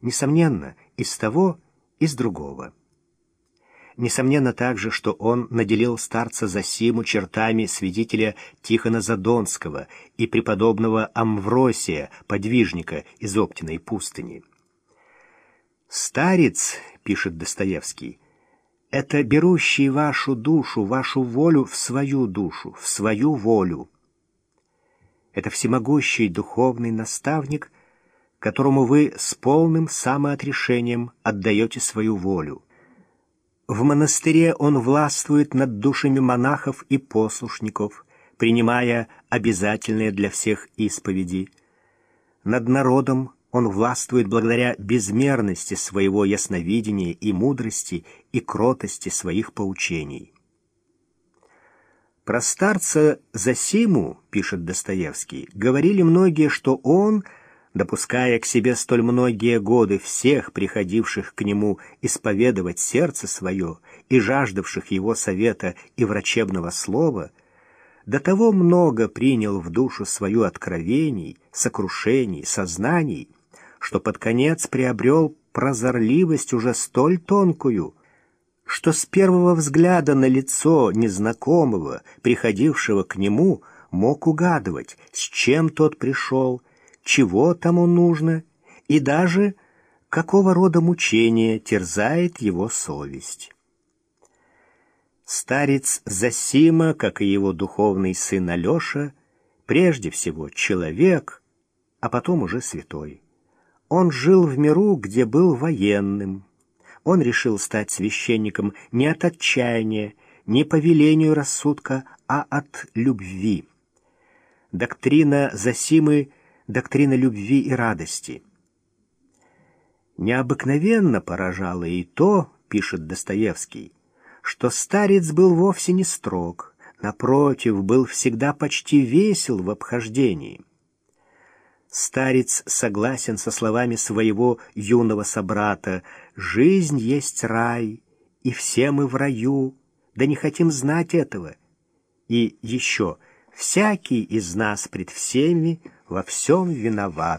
Несомненно, из того, из другого. Несомненно также, что он наделил старца Зосиму чертами святителя Тихона Задонского и преподобного Амвросия, подвижника из Оптиной пустыни. «Старец, — пишет Достоевский, — это берущий вашу душу, вашу волю в свою душу, в свою волю. Это всемогущий духовный наставник, которому вы с полным самоотрешением отдаете свою волю. В монастыре он властвует над душами монахов и послушников, принимая обязательные для всех исповеди. Над народом он властвует благодаря безмерности своего ясновидения и мудрости и кротости своих поучений». Про старца Зосиму, пишет Достоевский, говорили многие, что он, допуская к себе столь многие годы всех приходивших к нему исповедовать сердце свое и жаждавших его совета и врачебного слова, до того много принял в душу свою откровений, сокрушений, сознаний, что под конец приобрел прозорливость уже столь тонкую, что с первого взгляда на лицо незнакомого, приходившего к нему, мог угадывать, с чем тот пришел, чего тому нужно и даже какого рода мучение терзает его совесть. Старец Зосима, как и его духовный сын Алеша, прежде всего человек, а потом уже святой. Он жил в миру, где был военным. Он решил стать священником не от отчаяния, не по велению рассудка, а от любви. Доктрина Зосимы — доктрина любви и радости. Необыкновенно поражало и то, пишет Достоевский, что старец был вовсе не строг, напротив, был всегда почти весел в обхождении. Старец согласен со словами своего юного собрата: «Жизнь есть рай, и все мы в раю, да не хотим знать этого». И еще: «Всякий из нас пред всеми во всем виноват».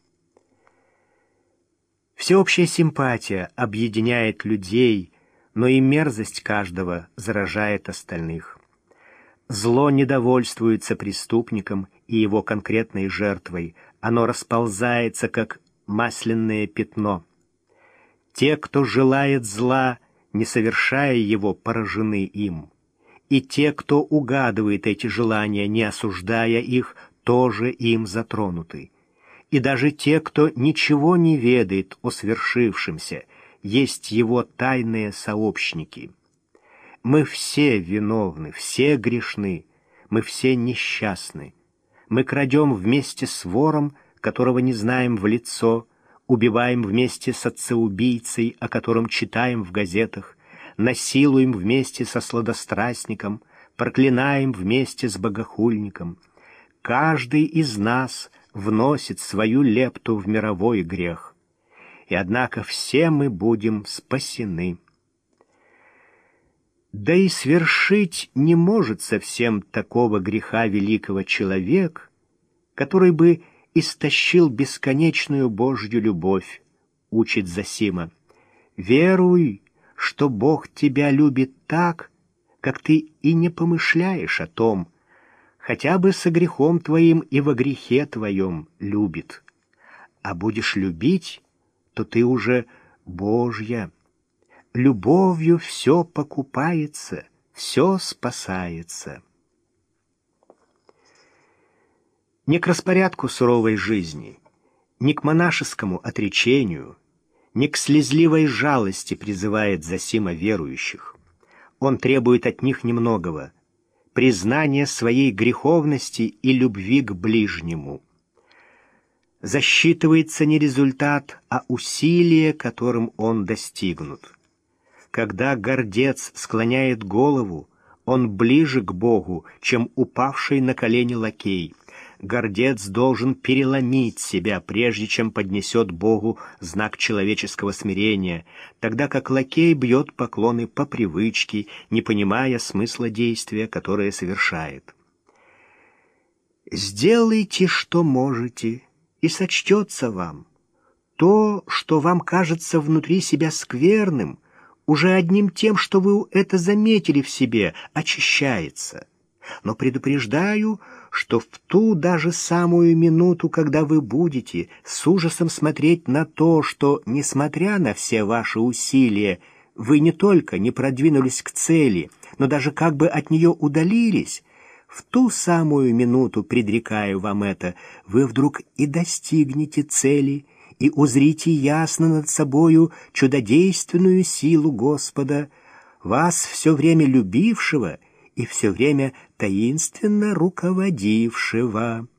Всеобщая симпатия объединяет людей, но и мерзость каждого заражает остальных. Зло недовольствуется преступником и его конкретной жертвой, оно расползается, как масляное пятно. Те, кто желает зла, не совершая его, поражены им. И те, кто угадывает эти желания, не осуждая их, тоже им затронуты. И даже те, кто ничего не ведает о свершившемся, есть его тайные сообщники. Мы все виновны, все грешны, мы все несчастны. Мы крадем вместе с вором, которого не знаем в лицо, убиваем вместе с отцеубийцей, о котором читаем в газетах, насилуем вместе со сладострастником, проклинаем вместе с богохульником. Каждый из нас вносит свою лепту в мировой грех. И однако все мы будем спасены. Да и свершить не может совсем такого греха великого человек, который бы истощил бесконечную Божью любовь, учит Зосима. Веруй, что Бог тебя любит так, как ты и не помышляешь о том, хотя бы со грехом твоим и во грехе твоем любит. А будешь любить, то ты уже Божья. Любовью все покупается, все спасается. Не к распорядку суровой жизни, не к монашескому отречению, не к слезливой жалости призывает Зосима верующих. Он требует от них немногого — признания своей греховности и любви к ближнему. Засчитывается не результат, а усилие, которым он достигнут. Когда гордец склоняет голову, он ближе к Богу, чем упавший на колени лакей. Гордец должен переломить себя, прежде чем поднесет Богу знак человеческого смирения, тогда как лакей бьет поклоны по привычке, не понимая смысла действия, которое совершает. «Сделайте, что можете, и сочтется вам. То, что вам кажется внутри себя скверным, уже одним тем, что вы это заметили в себе, очищается. Но предупреждаю, что в ту даже самую минуту, когда вы будете с ужасом смотреть на то, что, несмотря на все ваши усилия, вы не только не продвинулись к цели, но даже как бы от нее удалились, в ту самую минуту, предрекаю вам это, вы вдруг и достигнете цели, и узрите ясно над собою чудодейственную силу Господа, вас все время любившего и все время таинственно руководившего.